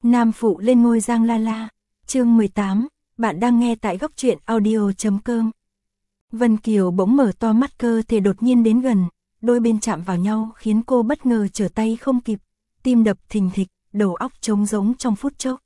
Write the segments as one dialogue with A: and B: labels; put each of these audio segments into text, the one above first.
A: Nam phụ lên ngôi Giang La La, chương 18, bạn đang nghe tại góc truyện audio.com. Vân Kiều bỗng mở to mắt, cơ thể đột nhiên đến gần, đôi bên chạm vào nhau khiến cô bất ngờ trở tay không kịp, tim đập thình thịch, đầu óc trống rỗng trong phút chốc.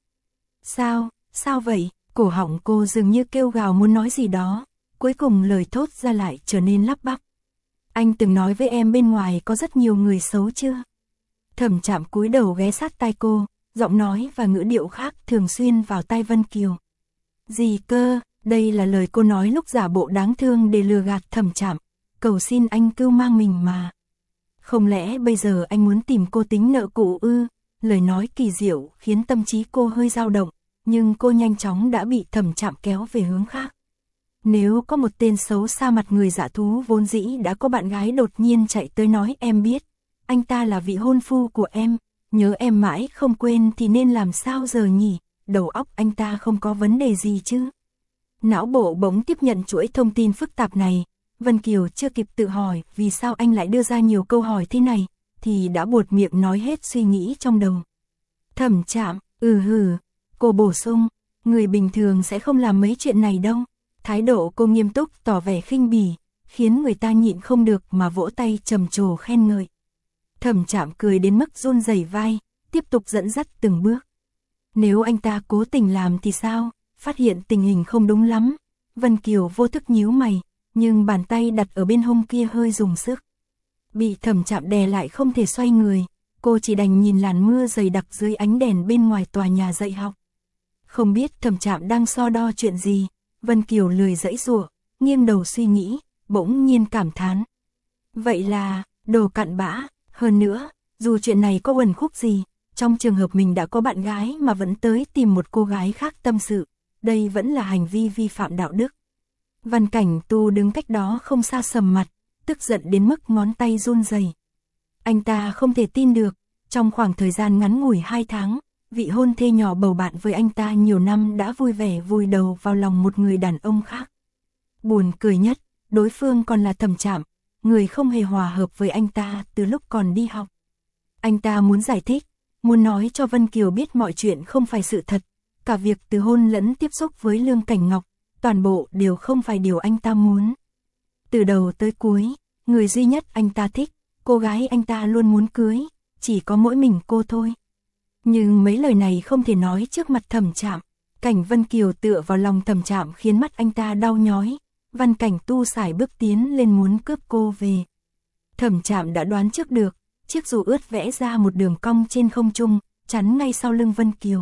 A: Sao vậy? Cổ họng cô dường như kêu gào muốn nói gì đó, cuối cùng lời thốt ra lại trở nên lắp bắp. Anh từng nói với em bên ngoài có rất nhiều người xấu chưa? Thẩm Trạm cúi đầu ghé sát tai cô, giọng nói và ngữ điệu khác thường xuyên vào tai Vân Kiều. Gì cơ? Đây là lời cô nói lúc giả bộ đáng thương để lừa gạt Thẩm Trạm, cầu xin anh cưu mang mình mà. Không lẽ bây giờ anh muốn tìm cô tính nợ cũ ư? Lời nói kỳ diệu khiến tâm trí cô hơi dao động, nhưng cô nhanh chóng đã bị Thẩm Trạm kéo về hướng khác. Nếu có một tên xấu xa mặt người dạ thú vốn dĩ đã có bạn gái đột nhiên chạy tới nói em biết, anh ta là vị hôn phu của em, nhớ em mãi không quên thì nên làm sao giờ nhỉ? Đầu óc anh ta không có vấn đề gì chứ? Não bộ bỗng tiếp nhận chuỗi thông tin phức tạp này, Vân Kiều chưa kịp tự hỏi vì sao anh lại đưa ra nhiều câu hỏi thế này, thì đã buột miệng nói hết suy nghĩ trong đầu. Thẩm Trạm, cô bổ sung, người bình thường sẽ không làm mấy chuyện này đâu. Thái độ cô nghiêm túc tỏ vẻ khinh bỉ, khiến người ta nhịn không được mà vỗ tay trầm trồ khen ngợi. Thẩm Trạm cười đến mức run rẩy vai, tiếp tục dẫn dắt từng bước. Nếu anh ta cố tình làm thì sao? Phát hiện tình hình không đúng lắm, Vân Kiều vô thức nhíu mày, nhưng bàn tay đặt ở bên hông kia hơi dùng sức. Bị Thẩm Trạm đè lại không thể xoay người, cô chỉ đành nhìn làn mưa dày đặc dưới ánh đèn bên ngoài tòa nhà dạy học. Không biết Thẩm Trạm đang so đo chuyện gì, Vân Kiều lười giãy giụa, nghiêng đầu suy nghĩ, bỗng nhiên cảm thán. Vậy là, đồ cặn bã, hơn nữa, dù chuyện này có uẩn khúc gì, trong trường hợp mình đã có bạn gái mà vẫn tới tìm một cô gái khác tâm sự, đây vẫn là hành vi vi phạm đạo đức. Văn Cảnh Tu đứng cách đó không xa sầm mặt, tức giận đến mức ngón tay run rẩy. Anh ta không thể tin được, trong khoảng thời gian ngắn ngủi 2 tháng, vị hôn thê nhỏ bầu bạn với anh ta nhiều năm đã vui vẻ vùi đầu vào lòng một người đàn ông khác. Buồn cười nhất, đối phương còn là Thẩm Trạm, người không hề hòa hợp với anh ta từ lúc còn đi học. Anh ta muốn giải thích, muốn nói cho Vân Kiều biết mọi chuyện không phải sự thật, cả việc từ hôn lẫn tiếp xúc với Lương Cảnh Ngọc, toàn bộ đều không phải điều anh ta muốn. Từ đầu tới cuối, người duy nhất anh ta thích, cô gái anh ta luôn muốn cưới, chỉ có mỗi mình cô thôi. Nhưng mấy lời này không thể nói trước mặt Thẩm Trạm, cảnh Vân Kiều tựa vào lòng Thẩm Trạm khiến mắt anh ta đau nhói, Văn Cảnh Tu sải bước tiến lên muốn cướp cô về. Thẩm Trạm đã đoán trước được, chiếc dù ướt vẽ ra một đường cong trên không trung, chắn ngay sau lưng Vân Kiều.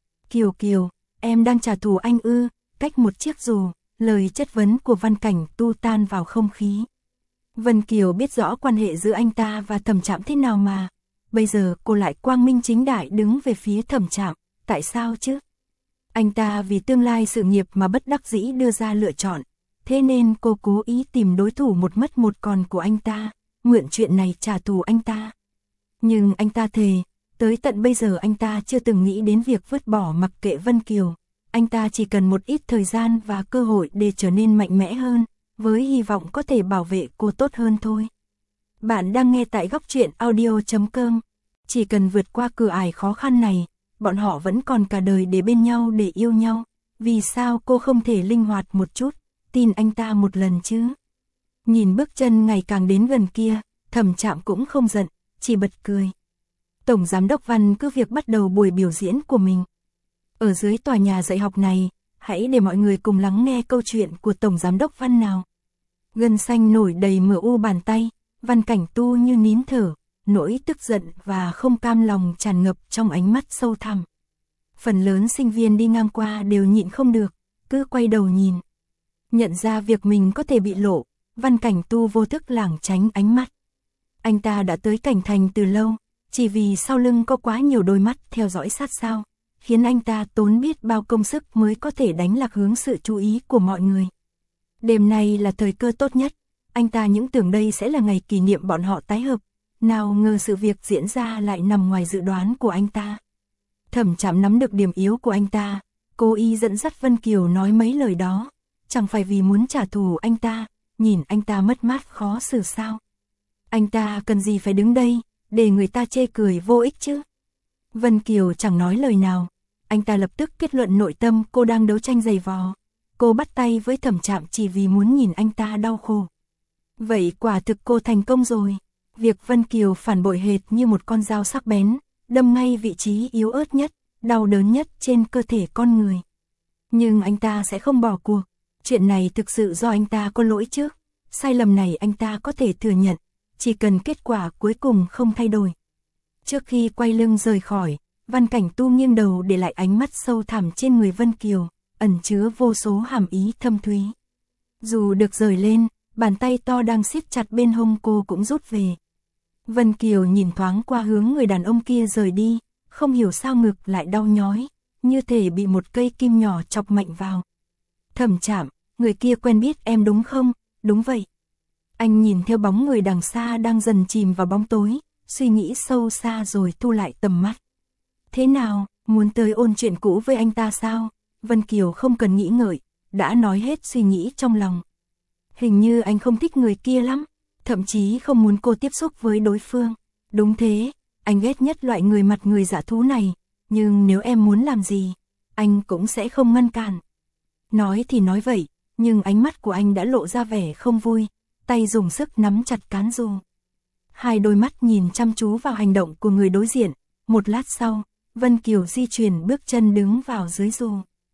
A: Kiều, em đang trả thù anh ư? Cách một chiếc dù, lời chất vấn của Văn Cảnh Tu tan vào không khí. Vân Kiều biết rõ quan hệ giữa anh ta và Thẩm Trạm thế nào mà, bây giờ cô lại quang minh chính đại đứng về phía Thẩm Trạm, tại sao chứ? Anh ta vì tương lai sự nghiệp mà bất đắc dĩ đưa ra lựa chọn, thế nên cô cố ý tìm đối thủ một mất một còn của anh ta, mượn chuyện này trả thù anh ta. Nhưng anh ta thề, tới tận bây giờ anh ta chưa từng nghĩ đến việc vứt bỏ mặc kệ Vân Kiều, anh ta chỉ cần một ít thời gian và cơ hội để trở nên mạnh mẽ hơn, với hy vọng có thể bảo vệ cô tốt hơn thôi. Bạn đang nghe tại góc truyện audio.com. Chỉ cần vượt qua cửa ải khó khăn này, bọn họ vẫn còn cả đời để bên nhau để yêu nhau. Vì sao cô không thể linh hoạt một chút, tin anh ta một lần chứ? Nhìn bước chân ngày càng đến gần kia, Thẩm Trạm cũng không giận, chỉ bật cười. Tổng Giám đốc Văn cứ việc bắt đầu buổi biểu diễn của mình. Ở dưới tòa nhà dạy học này, hãy để mọi người cùng lắng nghe câu chuyện của Tổng Giám đốc Văn nào. Gân xanh nổi đầy mu bàn tay, Văn Cảnh Tu như nín thở, nỗi tức giận và không cam lòng tràn ngập trong ánh mắt sâu thẳm. Phần lớn sinh viên đi ngang qua đều nhịn không được, cứ quay đầu nhìn. Nhận ra việc mình có thể bị lộ, Văn Cảnh Tu vô thức lảng tránh ánh mắt. Anh ta đã tới Cảnh Thành từ lâu, chỉ vì sau lưng có quá nhiều đôi mắt theo dõi sát sao, khiến anh ta tốn biết bao công sức mới có thể đánh lạc hướng sự chú ý của mọi người. Đêm nay là thời cơ tốt nhất, anh ta những tưởng đây sẽ là ngày kỷ niệm bọn họ tái hợp, nào ngờ sự việc diễn ra lại nằm ngoài dự đoán của anh ta. Thẩm Trạm nắm được điểm yếu của anh ta, cố ý dẫn dắt Vân Kiều nói mấy lời đó, chẳng phải vì muốn trả thù anh ta, nhìn anh ta mất mát khó xử sao. Anh ta cần gì phải đứng đây, để người ta chê cười vô ích chứ. Vân Kiều chẳng nói lời nào, anh ta lập tức kết luận nội tâm cô đang đấu tranh giày vò. Cô bắt tay với Thẩm Trạm chỉ vì muốn nhìn anh ta đau khổ. Vậy quả thực cô thành công rồi. Việc Vân Kiều phản bội hệt như một con dao sắc bén, đâm ngay vị trí yếu ớt nhất, đau đớn nhất trên cơ thể con người. Nhưng anh ta sẽ không bỏ cuộc. Chuyện này thực sự do anh ta có lỗi chứ. Sai lầm này anh ta có thể thừa nhận, chỉ cần kết quả cuối cùng không thay đổi. Trước khi quay lưng rời khỏi, Văn Cảnh Tu nghiêng đầu để lại ánh mắt sâu thẳm trên người Vân Kiều, ẩn chứa vô số hàm ý thâm thúy. Dù được rời lên, bàn tay to đang siết chặt bên hông cô cũng rút về. Vân Kiều nhìn thoáng qua hướng người đàn ông kia rời đi, không hiểu sao ngực lại đau nhói, như thể bị một cây kim nhỏ chọc mạnh vào. Thẩm Trạm, người kia quen biết em đúng không? Đúng vậy. Anh nhìn theo bóng người đằng xa đang dần chìm vào bóng tối, suy nghĩ sâu xa rồi thu lại tầm mắt. Thế nào, muốn tới ôn chuyện cũ với anh ta sao? Vân Kiều không cần nghĩ ngợi, đã nói hết suy nghĩ trong lòng. Hình như anh không thích người kia lắm, thậm chí không muốn cô tiếp xúc với đối phương. Đúng thế, anh ghét nhất loại người mặt người dạ thú này, nhưng nếu em muốn làm gì, anh cũng sẽ không ngăn cản. Nói thì nói vậy, nhưng ánh mắt của anh đã lộ ra vẻ không vui, tay dùng sức nắm chặt cán dù. Hai đôi mắt nhìn chăm chú vào hành động của người đối diện, một lát sau, Vân Kiều di chuyển bước chân đứng vào dưới dù.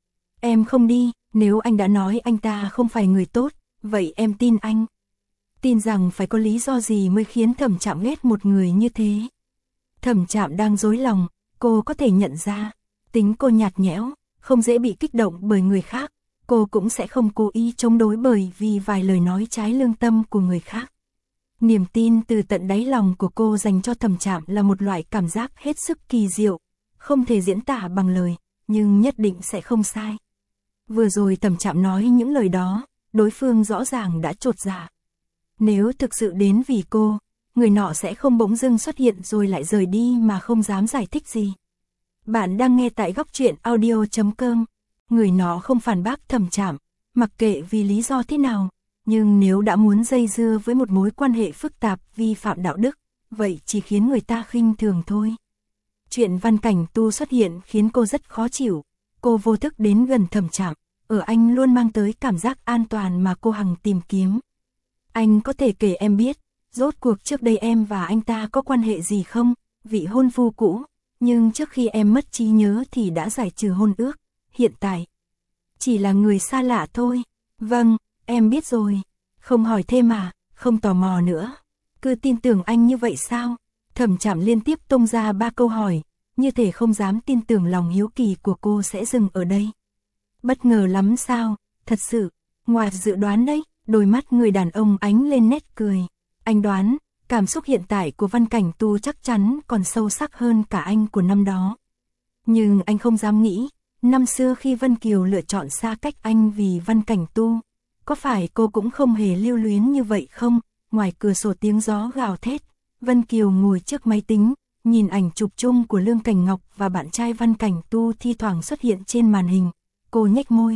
A: Em không đi, nếu anh đã nói anh ta không phải người tốt, vậy em tin anh. Tin rằng phải có lý do gì mới khiến Thẩm Trạm ghét một người như thế. Thẩm Trạm đang rối lòng, cô có thể nhận ra, tính cô nhạt nhẽo, không dễ bị kích động bởi người khác, cô cũng sẽ không cố ý chống đối bởi vì vài lời nói trái lương tâm của người khác. Niềm tin từ tận đáy lòng của cô dành cho Thẩm Trạm là một loại cảm giác hết sức kỳ diệu, không thể diễn tả bằng lời, nhưng nhất định sẽ không sai. Vừa rồi Thẩm Trạm nói những lời đó, đối phương rõ ràng đã chột dạ. Nếu thực sự đến vì cô, người nọ sẽ không bỗng dưng xuất hiện rồi lại rời đi mà không dám giải thích gì. Bạn đang nghe tại góc truyện audio.com. Người nọ không phản bác Thẩm Trạm, mặc kệ vì lý do thế nào, nhưng nếu đã muốn dây dưa với một mối quan hệ phức tạp vi phạm đạo đức, vậy chỉ khiến người ta khinh thường thôi. Chuyện Văn Cảnh Tu xuất hiện khiến cô rất khó chịu, cô vô thức đến gần Thẩm Trạm, ở anh luôn mang tới cảm giác an toàn mà cô hằng tìm kiếm. Anh có thể kể em biết, rốt cuộc trước đây em và anh ta có quan hệ gì không, vị hôn phu cũ, nhưng trước khi em mất trí nhớ thì đã giải trừ hôn ước, hiện tại chỉ là người xa lạ thôi. Vâng, em biết rồi, không hỏi thêm mà, không tò mò nữa. Cứ tin tưởng anh như vậy sao? Thẩm Trạm liên tiếp tung ra 3 câu hỏi, như thể không dám tin tưởng lòng hiếu kỳ của cô sẽ dừng ở đây. Bất ngờ lắm sao, thật sự, ngoài dự đoán đấy. Đôi mắt người đàn ông ánh lên nét cười. Anh đoán, cảm xúc hiện tại của Văn Cảnh Tu chắc chắn còn sâu sắc hơn cả anh của năm đó. Nhưng anh không dám nghĩ, năm xưa khi Vân Kiều lựa chọn xa cách anh vì Văn Cảnh Tu, có phải cô cũng không hề lưu luyến như vậy không? Ngoài cửa sổ tiếng gió gào thét, Vân Kiều ngồi trước máy tính, nhìn ảnh chụp chung của Lương Cảnh Ngọc và bạn trai Văn Cảnh Tu thi thoảng xuất hiện trên màn hình. Cô nhếch môi.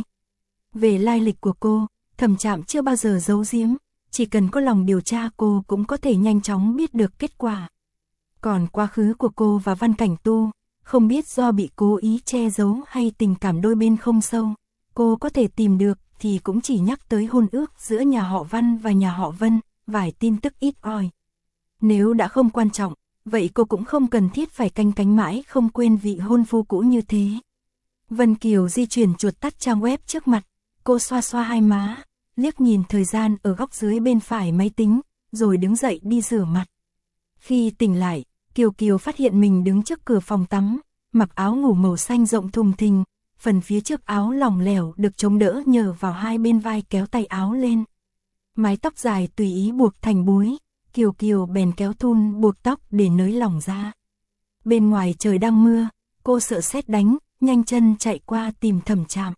A: Về lai lịch của cô, Thẩm Trạm chưa bao giờ giấu giếm, chỉ cần có lòng điều tra cô cũng có thể nhanh chóng biết được kết quả. Còn quá khứ của cô và Văn Cảnh Tu, không biết do bị cố ý che giấu hay tình cảm đôi bên không sâu, cô có thể tìm được thì cũng chỉ nhắc tới hôn ước giữa nhà họ Văn và nhà họ Vân, vài tin tức ít ỏi. Nếu đã không quan trọng, vậy cô cũng không cần thiết phải canh cánh mãi không quên vị hôn phu cũ như thế. Vân Kiều di chuyển chuột tắt trang web trước mặt, cô xoa xoa hai má, liếc nhìn thời gian ở góc dưới bên phải máy tính, rồi đứng dậy đi rửa mặt. Khi tỉnh lại, Kiều phát hiện mình đứng trước cửa phòng tắm, mặc áo ngủ màu xanh rộng thùng thình, phần phía trước áo lỏng lẻo được chống đỡ nhờ vào hai bên vai kéo tay áo lên. Mái tóc dài tùy ý buộc thành búi, Kiều bèn kéo thun buộc tóc để nới lỏng ra. Bên ngoài trời đang mưa, cô sợ sét đánh, nhanh chân chạy qua tìm Thẩm Trạm.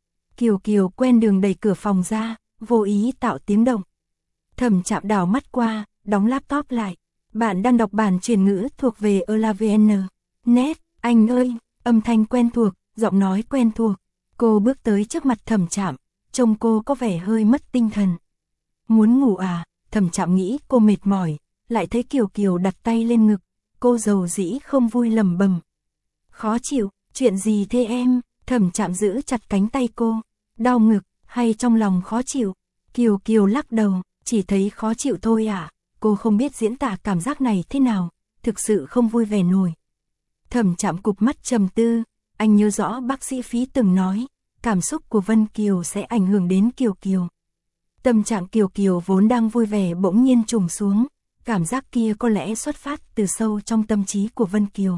A: Kiều quen đường đẩy cửa phòng ra, vô ý tạo tiếng động. Thẩm Trạm đảo mắt qua, đóng laptop lại. Bạn đang đọc bản truyền ngữ thuộc về ELAVN. Net, anh ơi, âm thanh quen thuộc, giọng nói quen thuộc. Cô bước tới trước mặt Thẩm Trạm, trông cô có vẻ hơi mất tinh thần. Muốn ngủ à? Thẩm Trạm nghĩ cô mệt mỏi, lại thấy Kiều đặt tay lên ngực, cô dầu dĩ không vui lẩm bẩm. Khó chịu, chuyện gì thế em? Thẩm Trạm giữ chặt cánh tay cô. Đau ngực, hay trong lòng khó chịu? Kiều Kiều lắc đầu, chỉ thấy khó chịu thôi à. Cô không biết diễn tả cảm giác này thế nào, thực sự không vui vẻ nổi. Thẩm Trạm cụp mắt trầm tư, anh nhớ rõ bác sĩ Phí từng nói, cảm xúc của Vân Kiều sẽ ảnh hưởng đến Kiều Kiều. Tâm trạng Kiều Kiều vốn đang vui vẻ bỗng nhiên trùng xuống, cảm giác kia có lẽ xuất phát từ sâu trong tâm trí của Vân Kiều.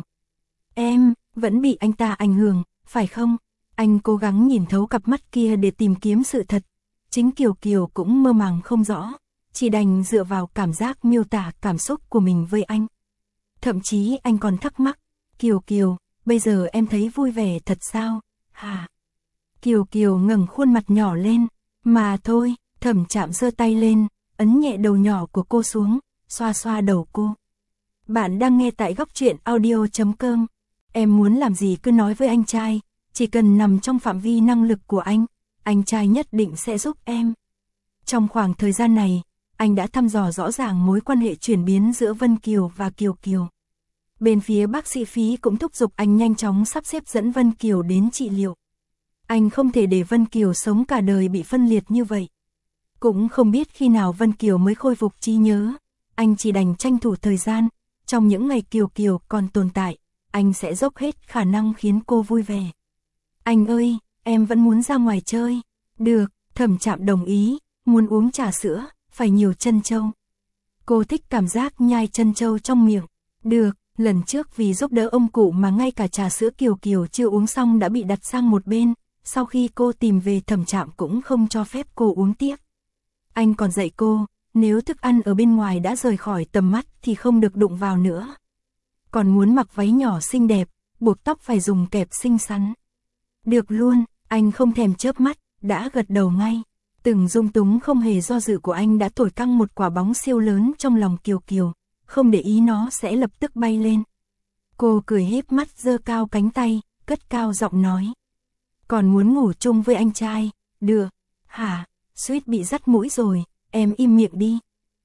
A: Em, vẫn bị anh ta ảnh hưởng, phải không? Anh cố gắng nhìn thấu cặp mắt kia để tìm kiếm sự thật. Chính Kiều Kiều cũng mơ màng không rõ, chỉ đành dựa vào cảm giác miêu tả cảm xúc của mình với anh. Thậm chí anh còn thắc mắc, Kiều Kiều, bây giờ em thấy vui vẻ thật sao? Hả? Kiều Kiều ngẩng khuôn mặt nhỏ lên, mà thôi. Thẩm Trạm giơ tay lên, ấn nhẹ đầu nhỏ của cô xuống, xoa xoa đầu cô. Bạn đang nghe tại góc truyện audio.com. Em muốn làm gì cứ nói với anh trai, chỉ cần nằm trong phạm vi năng lực của anh trai nhất định sẽ giúp em. Trong khoảng thời gian này, anh đã thăm dò rõ ràng mối quan hệ chuyển biến giữa Vân Kiều và Kiều Kiều. Bên phía bác sĩ Phí cũng thúc giục anh nhanh chóng sắp xếp dẫn Vân Kiều đến trị liệu. Anh không thể để Vân Kiều sống cả đời bị phân liệt như vậy. Cũng không biết khi nào Vân Kiều mới khôi phục trí nhớ, anh chỉ đành tranh thủ thời gian, trong những ngày Kiều Kiều còn tồn tại, anh sẽ dốc hết khả năng khiến cô vui vẻ. Anh ơi, em vẫn muốn ra ngoài chơi. Được, Thẩm Trạm đồng ý, muốn uống trà sữa, phải nhiều trân châu. Cô thích cảm giác nhai trân châu trong miệng. Được, lần trước vì giúp đỡ ông cụ mà ngay cả trà sữa Kiều Kiều chưa uống xong đã bị đặt sang một bên, sau khi cô tìm về Thẩm Trạm cũng không cho phép cô uống tiếp. Anh còn dạy cô, nếu thức ăn ở bên ngoài đã rời khỏi tầm mắt thì không được đụng vào nữa. Còn muốn mặc váy nhỏ xinh đẹp, buộc tóc phải dùng kẹp xinh xắn. Được luôn, anh không thèm chớp mắt, đã gật đầu ngay. Từng dung túng không hề do dự của anh đã thổi căng một quả bóng siêu lớn trong lòng Kiều Kiều, không để ý nó sẽ lập tức bay lên. Cô cười híp mắt giơ cao cánh tay, cất cao giọng nói. Còn muốn ngủ chung với anh trai, được, hả? Suýt bị dắt mũi rồi, em im miệng đi.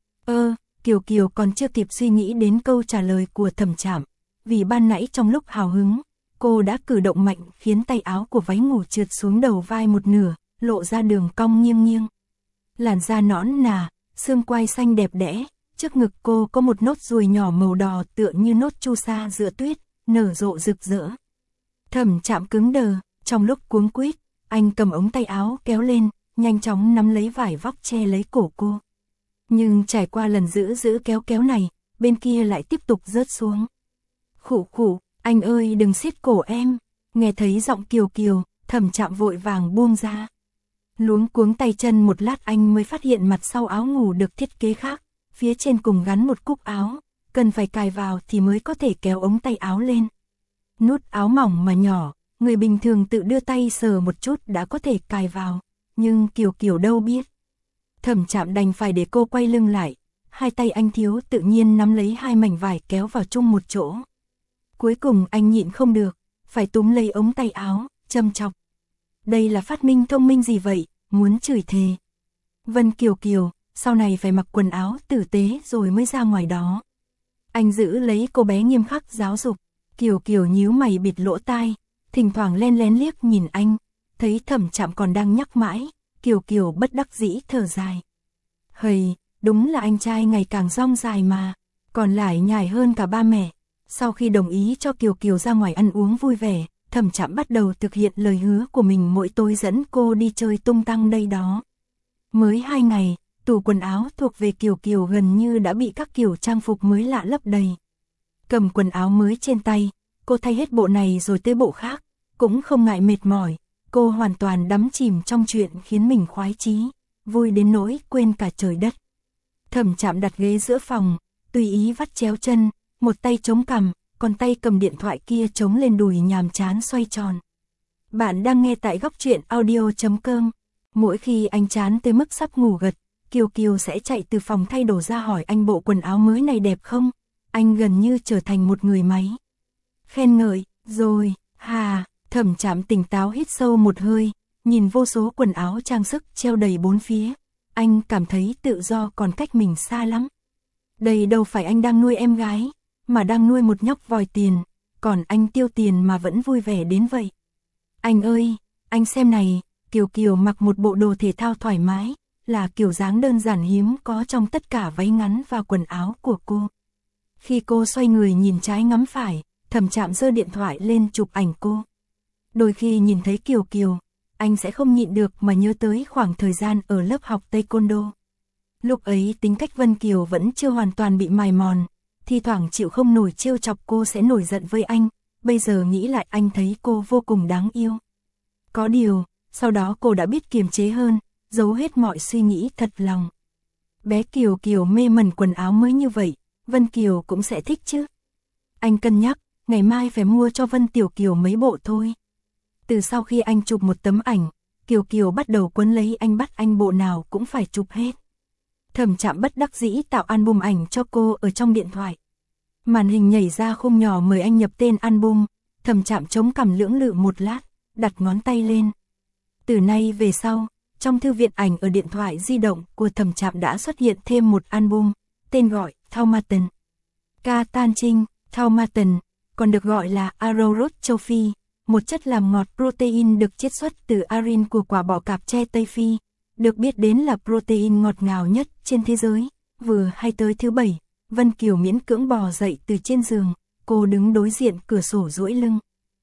A: Kiều Kiều còn chưa kịp suy nghĩ đến câu trả lời của Thẩm Trạm, vì ban nãy trong lúc hào hứng, cô đã cử động mạnh khiến tay áo của váy ngủ trượt xuống đầu vai một nửa, lộ ra đường cong nghiêng nghiêng. Làn da nõn nà, xương quai xanh đẹp đẽ, trước ngực cô có một nốt ruồi nhỏ màu đỏ tựa như nốt chu sa giữa tuyết, nở rộ rực rỡ. Thẩm Trạm cứng đờ, trong lúc cuống quýt, anh cầm ống tay áo kéo lên, nhanh chóng nắm lấy vải vóc che lấy cổ cô. Nhưng trải qua lần giữ kéo này, bên kia lại tiếp tục rớt xuống. Khụ khụ, anh ơi đừng siết cổ em. Nghe thấy giọng Kiều Kiều, Thẩm Trạm vội vàng buông ra. Luống cuống tay chân một lát anh mới phát hiện mặt sau áo ngủ được thiết kế khác, phía trên cùng gắn một cúc áo, cần phải cài vào thì mới có thể kéo ống tay áo lên. Nút áo mỏng mà nhỏ, người bình thường tự đưa tay sờ một chút đã có thể cài vào, nhưng Kiều Kiều đâu biết. Thẩm Trạm đành phải để cô quay lưng lại, hai tay anh thiếu tự nhiên nắm lấy hai mảnh vải kéo vào chung một chỗ. Cuối cùng anh nhịn không được, phải túm lấy ống tay áo, châm chọc. Đây là phát minh thông minh gì vậy, muốn chửi thề. Vân Kiều Kiều, sau này phải mặc quần áo tử tế rồi mới ra ngoài đó. Anh giữ lấy cô bé nghiêm khắc giáo dục. Kiều Kiều nhíu mày bịt lỗ tai, thỉnh thoảng len lén liếc nhìn anh, thấy Thẩm Trạm còn đang nhắc mãi, Kiều Kiều bất đắc dĩ thở dài. Hầy, đúng là anh trai ngày càng rong dài mà, còn lại nhải hơn cả ba mẹ. Sau khi đồng ý cho Kiều Kiều ra ngoài ăn uống vui vẻ, Thẩm Trạm bắt đầu thực hiện lời hứa của mình mỗi tối dẫn cô đi chơi tung tăng đây đó. Mới 2 ngày, tủ quần áo thuộc về Kiều Kiều gần như đã bị các kiểu trang phục mới lạ lấp đầy. Cầm quần áo mới trên tay, cô thay hết bộ này rồi tới bộ khác, cũng không ngại mệt mỏi, cô hoàn toàn đắm chìm trong chuyện khiến mình khoái chí, vui đến nỗi quên cả trời đất. Thẩm Trạm đặt ghế giữa phòng, tùy ý vắt chéo chân, một tay chống cằm, còn tay cầm điện thoại kia chống lên đùi nhàm chán xoay tròn. Bạn đang nghe tại góc truyện audio.com. Mỗi khi anh chán tới mức sắp ngủ gật, Kiều Kiều sẽ chạy từ phòng thay đồ ra hỏi anh bộ quần áo mới này đẹp không? Anh gần như trở thành một người máy. Khen ngợi, rồi, hà, Thẩm Trạm tỉnh táo hít sâu một hơi, nhìn vô số quần áo trang sức treo đầy bốn phía. Anh cảm thấy tự do còn cách mình xa lắm. Đây đâu phải anh đang nuôi em gái, mà đang nuôi một nhóc vòi tiền. còn anh tiêu tiền mà vẫn vui vẻ đến vậy. Anh ơi, anh xem này, Kiều Kiều mặc một bộ đồ thể thao thoải mái, là kiểu dáng đơn giản hiếm có trong tất cả váy ngắn và quần áo của cô. Khi cô xoay người nhìn trái ngắm phải, Thẩm Trạm giơ điện thoại lên chụp ảnh cô. Đôi khi nhìn thấy Kiều Kiều, anh sẽ không nhịn được mà nhớ tới khoảng thời gian ở lớp học Taekwondo. Lúc ấy tính cách Vân Kiều vẫn chưa hoàn toàn bị mài mòn, thi thoảng chịu không nổi trêu chọc cô sẽ nổi giận với anh, bây giờ nghĩ lại anh thấy cô vô cùng đáng yêu. Có điều, sau đó cô đã biết kiềm chế hơn, giấu hết mọi suy nghĩ thật lòng. Bé Kiều Kiều mê mẩn quần áo mới như vậy, Vân Kiều cũng sẽ thích chứ. Anh cân nhắc, ngày mai phải mua cho Vân Tiểu Kiều mấy bộ thôi. Từ sau khi anh chụp một tấm ảnh, Kiều Kiều bắt đầu quấn lấy anh, bắt anh bộ nào cũng phải chụp hết. Thẩm Trạm bất đắc dĩ tạo album ảnh cho cô ở trong điện thoại. Màn hình nhảy ra khung nhỏ mời anh nhập tên album, Thẩm Trạm chống cằm lưỡng lự một lát, đặt ngón tay lên. Từ nay về sau, trong thư viện ảnh ở điện thoại di động của Thẩm Trạm đã xuất hiện thêm một album, tên gọi Thaumatin. Ca Tan Trinh, Thaumatin, còn được gọi là Arrowroot châu Phi, một chất làm ngọt protein được chiết xuất từ arin của quả bọ cạp tre Tây Phi, được biết đến là protein ngọt ngào nhất trên thế giới. Vừa hay tới thứ Bảy, Vân Kiều miễn cưỡng bò dậy từ trên giường, cô đứng đối diện cửa sổ duỗi lưng.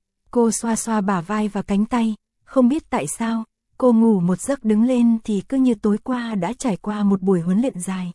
A: Cô xoa xoa bả vai và cánh tay, không biết tại sao, cô ngủ một giấc đứng lên thì cứ như tối qua đã trải qua một buổi huấn luyện dài.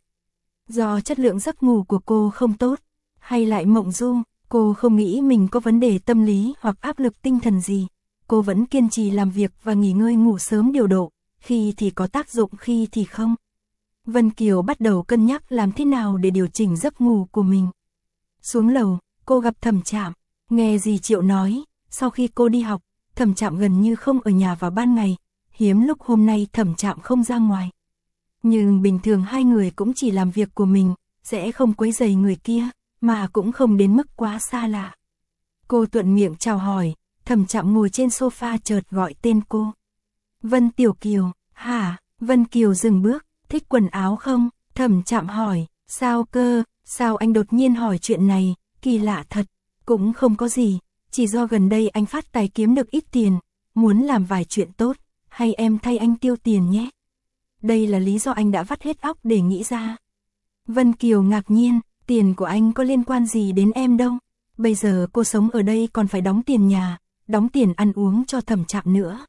A: Do chất lượng giấc ngủ của cô không tốt, hay lại mộng du, cô không nghĩ mình có vấn đề tâm lý hoặc áp lực tinh thần gì. Cô vẫn kiên trì làm việc và nghỉ ngơi ngủ sớm điều độ, khi thì có tác dụng khi thì không. Vân Kiều bắt đầu cân nhắc làm thế nào để điều chỉnh giấc ngủ của mình. Xuống lầu, cô gặp Thẩm Trạm, nghe dì Triệu nói, sau khi cô đi học, Thẩm Trạm gần như không ở nhà vào ban ngày, hiếm lúc hôm nay Thẩm Trạm không ra ngoài. Nhưng bình thường hai người cũng chỉ làm việc của mình, sẽ không quấy rầy người kia, mà cũng không đến mức quá xa lạ. Cô thuận miệng chào hỏi, Thẩm Trạm ngồi trên sofa chợt gọi tên cô. Vân Tiểu Kiều, hả? Vân Kiều dừng bước, thích quần áo không? Thẩm Trạm hỏi, sao cơ, sao anh đột nhiên hỏi chuyện này, kỳ lạ thật, cũng không có gì, chỉ do gần đây anh phát tài kiếm được ít tiền, muốn làm vài chuyện tốt, hay em thay anh tiêu tiền nhé. Đây là lý do anh đã vắt hết óc để nghĩ ra. Vân Kiều ngạc nhiên, tiền của anh có liên quan gì đến em đâu, bây giờ cô sống ở đây còn phải đóng tiền nhà, đóng tiền ăn uống cho Thẩm Trạm nữa.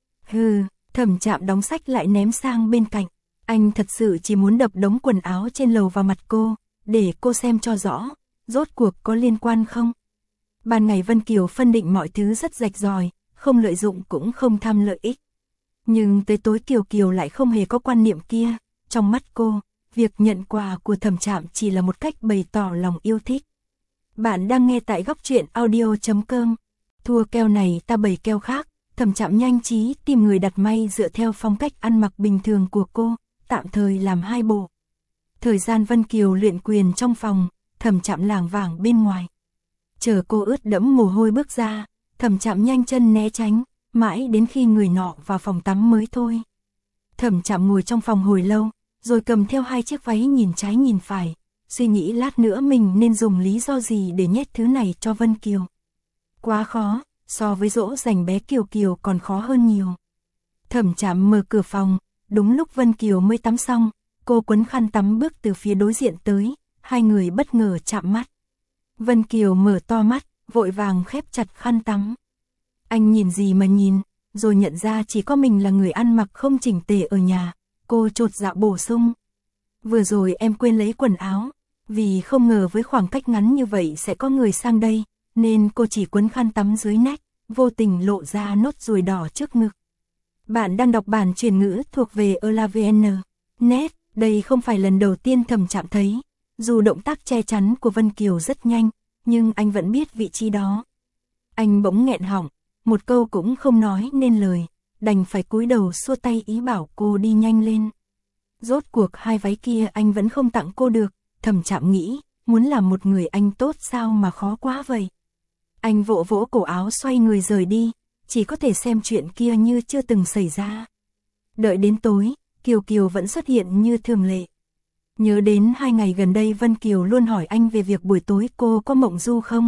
A: Hừ, Thẩm Trạm đóng sách lại ném sang bên cạnh, anh thật sự chỉ muốn đập đống quần áo trên lầu vào mặt cô, để cô xem cho rõ, rốt cuộc có liên quan không. Ban ngày Vân Kiều phân định mọi thứ rất rạch ròi, không lợi dụng cũng không tham lợi ích. Nhưng tới tối Kiều Kiều lại không hề có quan niệm kia, trong mắt cô, việc nhận quà của Thẩm Trạm chỉ là một cách bày tỏ lòng yêu thích. Bạn đang nghe tại góc truyện audio.com. Thua keo này ta bày keo khác, Thẩm Trạm nhanh trí tìm người đặt may dựa theo phong cách ăn mặc bình thường của cô, tạm thời làm 2 bộ. Thời gian Vân Kiều luyện quyền trong phòng, Thẩm Trạm lảng vảng bên ngoài. Chờ cô ướt đẫm mồ hôi bước ra, Thẩm Trạm nhanh chân né tránh, mãi đến khi người nọ vào phòng tắm mới thôi. Thẩm Trạm ngồi trong phòng hồi lâu, rồi cầm theo 2 chiếc váy nhìn trái nhìn phải, suy nghĩ lát nữa mình nên dùng lý do gì để nhét thứ này cho Vân Kiều. Quá khó, so với dỗ dành bé Kiều Kiều còn khó hơn nhiều. Thẩm Trạm mở cửa phòng, đúng lúc Vân Kiều mới tắm xong, cô quấn khăn tắm bước từ phía đối diện tới, hai người bất ngờ chạm mắt. Vân Kiều mở to mắt, vội vàng khép chặt khăn tắm. Anh nhìn gì mà nhìn, rồi nhận ra chỉ có mình là người ăn mặc không chỉnh tề ở nhà, cô chột dạ bổ sung. Vừa rồi em quên lấy quần áo, vì không ngờ với khoảng cách ngắn như vậy sẽ có người sang đây, nên cô chỉ quấn khăn tắm dưới nách, vô tình lộ ra nốt ruồi đỏ trước ngực. Bạn đang đọc bản truyền ngữ thuộc về ELAVN.net, đây không phải lần đầu tiên Thẩm Trạm thấy, dù động tác che chắn của Vân Kiều rất nhanh, nhưng anh vẫn biết vị trí đó. Anh bỗng nghẹn họng, một câu cũng không nói nên lời, đành phải cúi đầu xua tay ý bảo cô đi nhanh lên. Rốt cuộc 2 váy kia anh vẫn không tặng cô được, Thẩm Trạm nghĩ, muốn làm một người anh tốt sao mà khó quá vậy. Anh vỗ vỗ cổ áo xoay người rời đi, chỉ có thể xem chuyện kia như chưa từng xảy ra. Đợi đến tối, Kiều Kiều vẫn xuất hiện như thường lệ. Nhớ đến 2 ngày gần đây Vân Kiều luôn hỏi anh về việc buổi tối cô có mộng du không,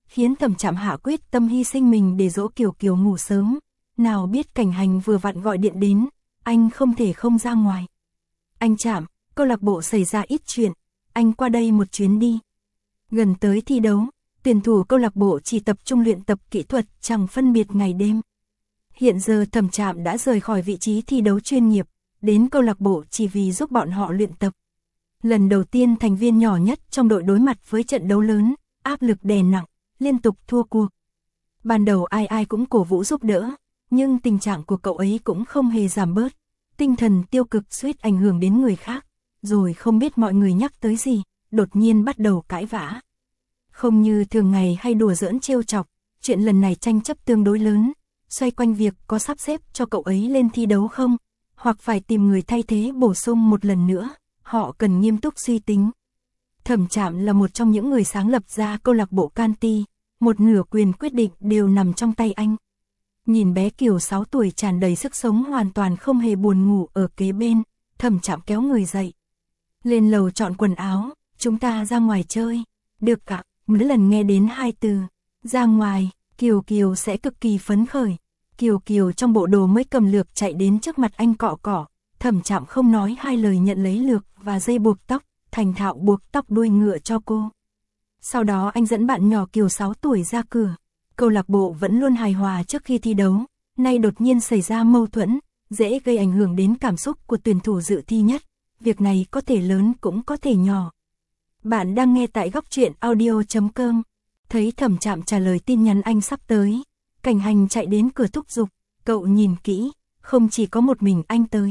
A: khiến Thẩm Trạm hạ quyết tâm hy sinh mình để dỗ Kiều Kiều ngủ sớm. Nào biết Cảnh Hành vừa vặn gọi điện đến, anh không thể không ra ngoài. Anh Trạm, câu lạc bộ xảy ra ít chuyện, anh qua đây một chuyến đi. Gần tới thi đấu, tuyển thủ câu lạc bộ chỉ tập trung luyện tập kỹ thuật chẳng phân biệt ngày đêm. Hiện giờ Thẩm Trạm đã rời khỏi vị trí thi đấu chuyên nghiệp, đến câu lạc bộ chỉ vì giúp bọn họ luyện tập. Lần đầu tiên thành viên nhỏ nhất trong đội đối mặt với trận đấu lớn, áp lực đè nặng, liên tục thua cuộc. Ban đầu ai cũng cổ vũ giúp đỡ, nhưng tình trạng của cậu ấy cũng không hề giảm bớt. Tinh thần tiêu cực suýt ảnh hưởng đến người khác, rồi không biết mọi người nhắc tới gì, đột nhiên bắt đầu cãi vã. Không như thường ngày hay đùa giỡn trêu chọc, chuyện lần này tranh chấp tương đối lớn, xoay quanh việc có sắp xếp cho cậu ấy lên thi đấu không, hoặc phải tìm người thay thế bổ sung một lần nữa, họ cần nghiêm túc suy tính. Thẩm Trạm là một trong những người sáng lập ra câu lạc bộ Canty, một nửa quyền quyết định đều nằm trong tay anh. Nhìn bé Kiều 6 tuổi tràn đầy sức sống hoàn toàn không hề buồn ngủ ở kế bên, Thẩm Trạm kéo người dậy. Lên lầu chọn quần áo, chúng ta ra ngoài chơi. Được ạ, mỗi lần nghe đến hai từ, ra ngoài, Kiều Kiều sẽ cực kỳ phấn khởi. Kiều Kiều trong bộ đồ mới cầm lược chạy đến trước mặt anh cọ cọ, Thẩm Trạm không nói hai lời nhận lấy lược và dây buộc tóc, thành thạo buộc tóc đuôi ngựa cho cô. Sau đó anh dẫn bạn nhỏ Kiều 6 tuổi ra cửa. Câu lạc bộ vẫn luôn hài hòa trước khi thi đấu, nay đột nhiên xảy ra mâu thuẫn, dễ gây ảnh hưởng đến cảm xúc của tuyển thủ dự thi nhất. Việc này có thể lớn cũng có thể nhỏ. Bạn đang nghe tại góc truyện audio.com. Thấy Thẩm Trạm trả lời tin nhắn anh sắp tới, Cảnh Hành chạy đến cửa thúc giục, cậu nhìn kỹ, không chỉ có một mình anh tới.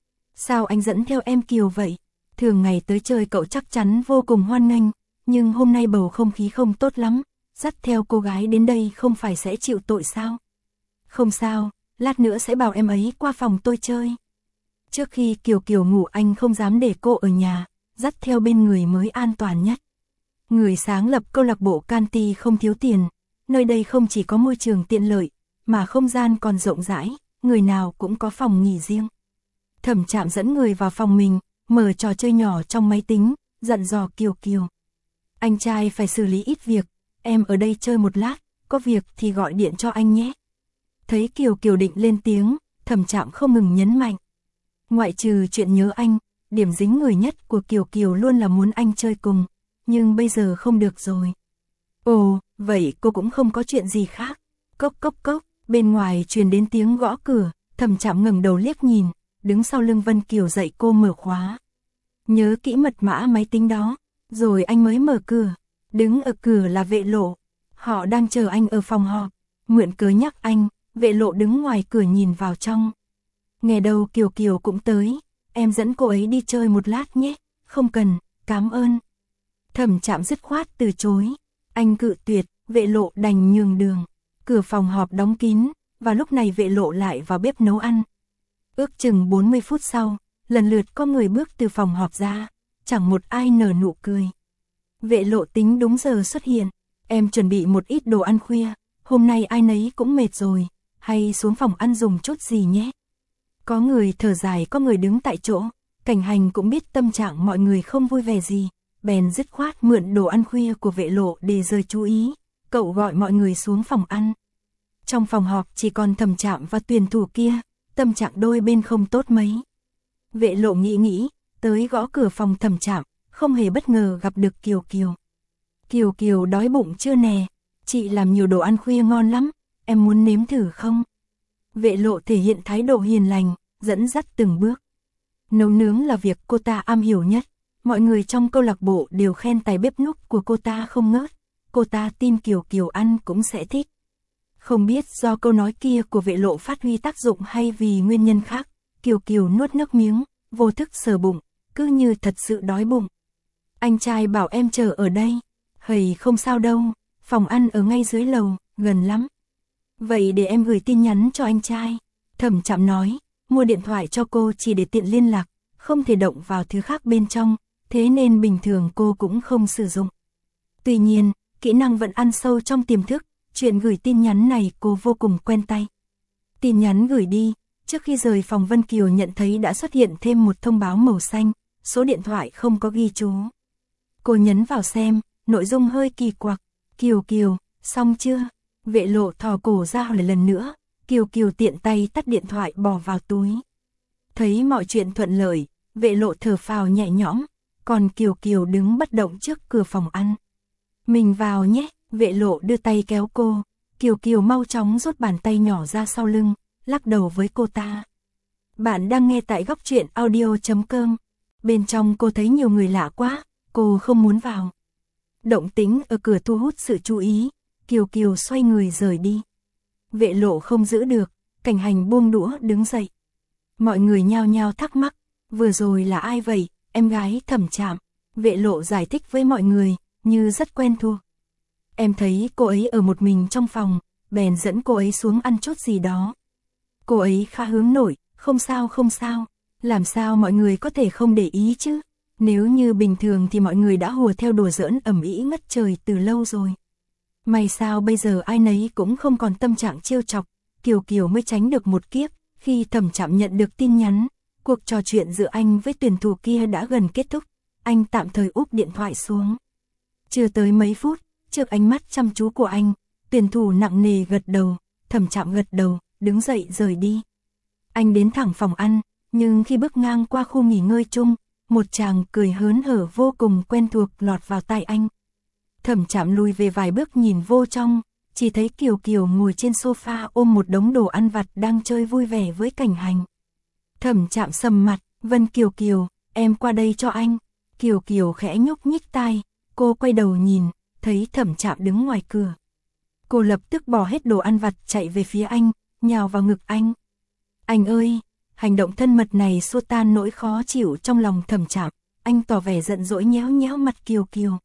A: Sao anh dẫn theo em Kiều vậy? Thường ngày tới chơi cậu chắc chắn vô cùng hoan nghênh, nhưng hôm nay bầu không khí không tốt lắm, dắt theo cô gái đến đây không phải sẽ chịu tội sao? Không sao, lát nữa sẽ bảo em ấy qua phòng tôi chơi. Trước khi Kiều Kiều ngủ anh không dám để cô ở nhà, dắt theo bên người mới an toàn nhất. Người sáng lập câu lạc bộ Canty không thiếu tiền, nơi đây không chỉ có môi trường tiện lợi, mà không gian còn rộng rãi, người nào cũng có phòng nghỉ riêng. Thẩm Trạm dẫn người vào phòng mình, mở trò chơi nhỏ trong máy tính, dặn dò Kiều Kiều. Anh trai phải xử lý ít việc, em ở đây chơi một lát, có việc thì gọi điện cho anh nhé. Thấy Kiều Kiều định lên tiếng, Thẩm Trạm không ngừng nhấn mạnh. Ngoại trừ chuyện nhớ anh, điểm dính người nhất của Kiều Kiều luôn là muốn anh chơi cùng, nhưng bây giờ không được rồi. Ồ, vậy cô cũng không có chuyện gì khác. Cốc cốc cốc, bên ngoài truyền đến tiếng gõ cửa, Thẩm Trạm ngẩng đầu liếc nhìn, đứng sau lưng Vân Kiều dạy cô mở khóa. Nhớ kỹ mật mã máy tính đó, rồi anh mới mở cửa. Đứng ở cửa là Vệ Lộ, họ đang chờ anh ở phòng họp. Mượn cớ nhắc anh, Vệ Lộ đứng ngoài cửa nhìn vào trong. Nghe đâu Kiều Kiều cũng tới, em dẫn cô ấy đi chơi một lát nhé. Không cần, cảm ơn. Thẩm Trạm dứt khoát từ chối. Anh cự tuyệt, Vệ Lộ đành nhường đường. Cửa phòng họp đóng kín, và lúc này Vệ Lộ lại vào bếp nấu ăn. Ước chừng 40 phút sau, lần lượt có người bước từ phòng họp ra, chẳng một ai nở nụ cười. Vệ Lộ tính đúng giờ xuất hiện, em chuẩn bị một ít đồ ăn khuya, hôm nay ai nấy cũng mệt rồi, hay xuống phòng ăn dùng chút gì nhé. Có người thở dài, có người đứng tại chỗ, Cảnh Hành cũng biết tâm trạng mọi người không vui vẻ gì, bèn dứt khoát mượn đồ ăn khuya của Vệ Lộ để rời chú ý, cậu gọi mọi người xuống phòng ăn. Trong phòng họp chỉ còn Thẩm Trạm và tuyển thủ kia, tâm trạng đôi bên không tốt mấy. Vệ Lộ nghĩ, tới gõ cửa phòng Thẩm Trạm, không hề bất ngờ gặp được Kiều Kiều. Kiều Kiều đói bụng chưa nè, chị làm nhiều đồ ăn khuya ngon lắm, em muốn nếm thử không? Vệ Lộ thể hiện thái độ hiền lành, dẫn dắt từng bước. Nấu nướng là việc cô ta am hiểu nhất, mọi người trong câu lạc bộ đều khen tài bếp núc của cô ta không ngớt, cô ta tin Kiều Kiều ăn cũng sẽ thích. Không biết do câu nói kia của Vệ Lộ phát huy tác dụng hay vì nguyên nhân khác, Kiều Kiều nuốt nước miếng, vô thức sờ bụng, cứ như thật sự đói bụng. Anh trai bảo em chờ ở đây. Hầy không sao đâu, phòng ăn ở ngay dưới lầu, gần lắm. Vậy để em gửi tin nhắn cho anh trai. Thẩm Trạm nói, mua điện thoại cho cô chỉ để tiện liên lạc, không thể động vào thứ khác bên trong, thế nên bình thường cô cũng không sử dụng. Tuy nhiên, kỹ năng vẫn ăn sâu trong tiềm thức, chuyện gửi tin nhắn này cô vô cùng quen tay. Tin nhắn gửi đi, trước khi rời phòng Vân Kiều nhận thấy đã xuất hiện thêm một thông báo màu xanh, số điện thoại không có ghi chú. Cô nhấn vào xem, nội dung hơi kỳ quặc. Kiều Kiều, Xong chưa? Vệ Lộ thò cổ ra hỏi lần nữa, Kiều Kiều tiện tay tắt điện thoại bỏ vào túi. Thấy mọi chuyện thuận lợi, Vệ Lộ thở phào nhẹ nhõm, còn Kiều Kiều đứng bất động trước cửa phòng ăn. Mình vào nhé, Vệ Lộ đưa tay kéo cô, Kiều Kiều mau chóng rút bàn tay nhỏ ra sau lưng, lắc đầu với cô ta. Bạn đang nghe tại góc truyện audio.com. Bên trong cô thấy nhiều người lạ quá, cô không muốn vào. Động tĩnh ở cửa thu hút sự chú ý, Kiều Kiều xoay người rời đi. Vệ Lộ không giữ được, Cảnh Hành buông đũa đứng dậy. Mọi người nhao nhao thắc mắc, vừa rồi là ai vậy, em gái Thẩm Trạm. Vệ Lộ giải thích với mọi người, như rất quen thuộc. Em thấy cô ấy ở một mình trong phòng, bèn dẫn cô ấy xuống ăn chút gì đó. Cô ấy khá hướng nội, không sao, làm sao mọi người có thể không để ý chứ? Nếu như bình thường thì mọi người đã hùa theo đùa giỡn ầm ĩ ngất trời từ lâu rồi. May sao bây giờ ai nấy cũng không còn tâm trạng trêu chọc, Kiều Kiều mới tránh được một kiếp. Khi Thẩm Trạm nhận được tin nhắn, cuộc trò chuyện giữa anh với tuyển thủ kia đã gần kết thúc, anh tạm thời úp điện thoại xuống. Chưa tới mấy phút, trước ánh mắt chăm chú của anh, tuyển thủ nặng nề gật đầu, Thẩm Trạm gật đầu, đứng dậy rời đi. Anh đến thẳng phòng ăn, nhưng khi bước ngang qua khu nghỉ ngơi chung, một chàng cười hớn hở vô cùng quen thuộc lọt vào tai anh. Thẩm Trạm lùi về vài bước nhìn vô trong, chỉ thấy Kiều Kiều ngồi trên sofa ôm một đống đồ ăn vặt đang chơi vui vẻ với Cảnh Hành. Thẩm Trạm sầm mặt, Vân Kiều Kiều, em qua đây cho anh. Kiều Kiều khẽ nhúc nhích tai, cô quay đầu nhìn, thấy Thẩm Trạm đứng ngoài cửa. Cô lập tức bỏ hết đồ ăn vặt chạy về phía anh, nhào vào ngực anh. Anh ơi, hành động thân mật này xua tan nỗi khó chịu trong lòng Thẩm Trạm, anh tỏ vẻ giận dỗi nhéo nhéo mặt Kiều Kiều.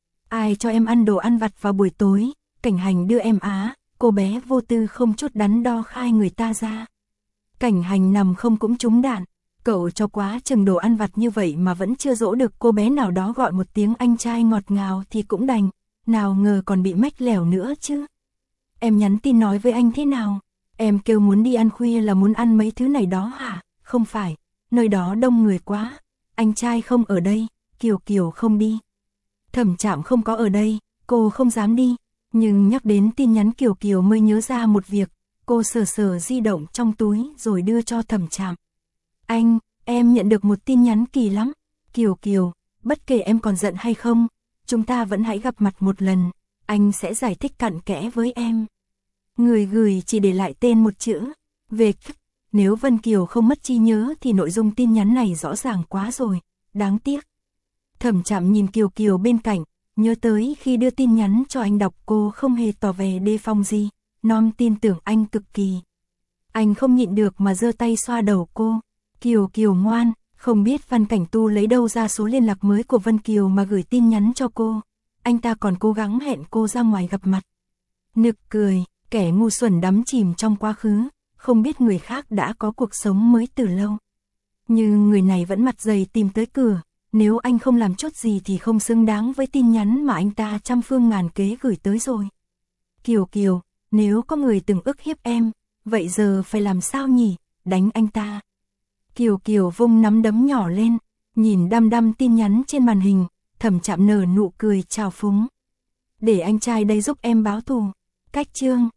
A: Ai cho em ăn đồ ăn vặt vào buổi tối, Cảnh Hành đưa em á, cô bé vô tư không chút đắn đo khai người ta ra. Cảnh Hành nằm không cũng trúng đạn, cậu cho quá chừng đồ ăn vặt như vậy mà vẫn chưa dỗ được cô bé nào đó gọi một tiếng anh trai ngọt ngào thì cũng đành, nào ngờ còn bị mách lẻo nữa chứ. Em nhắn tin nói với anh thế nào? Em kêu muốn đi ăn khuya là muốn ăn mấy thứ này đó hả? Không phải, nơi đó đông người quá, anh trai không ở đây, Kiều Kiều không đi. Thẩm Trạm không có ở đây, cô không dám đi, nhưng nhắc đến tin nhắn Kiều Kiều mới nhớ ra một việc, cô sờ sờ di động trong túi rồi đưa cho Thẩm Trạm. Anh, em nhận được một tin nhắn kỳ lắm, Kiều Kiều, bất kể em còn giận hay không, chúng ta vẫn hãy gặp mặt một lần, anh sẽ giải thích cặn kẽ với em. Người gửi chỉ để lại tên một chữ, về. Nếu Vân Kiều không mất trí nhớ thì nội dung tin nhắn này rõ ràng quá rồi, đáng tiếc. Thẩm Trạm nhìn Kiều Kiều bên cạnh, nhớ tới khi đưa tin nhắn cho anh đọc cô không hề tỏ vẻ đề phòng gì, non tin tưởng anh cực kỳ. Anh không nhịn được mà giơ tay xoa đầu cô, Kiều Kiều ngoan, không biết Văn Cảnh Tu lấy đâu ra số liên lạc mới của Vân Kiều mà gửi tin nhắn cho cô, anh ta còn cố gắng hẹn cô ra ngoài gặp mặt. Nực cười, kẻ ngu xuẩn đắm chìm trong quá khứ, không biết người khác đã có cuộc sống mới từ lâu. Nhưng người này vẫn mặt dày tìm tới cửa, nếu anh không làm chút gì thì không xứng đáng với tin nhắn mà anh ta trăm phương ngàn kế gửi tới rồi. Kiều Kiều, nếu có người từng ức hiếp em, vậy giờ phải làm sao nhỉ, đánh anh ta. Kiều Kiều vung nắm đấm nhỏ lên, nhìn đăm đăm tin nhắn trên màn hình, Thẩm Trạm nở nụ cười trào phúng. Để anh trai đây giúp em báo thù. Cách chương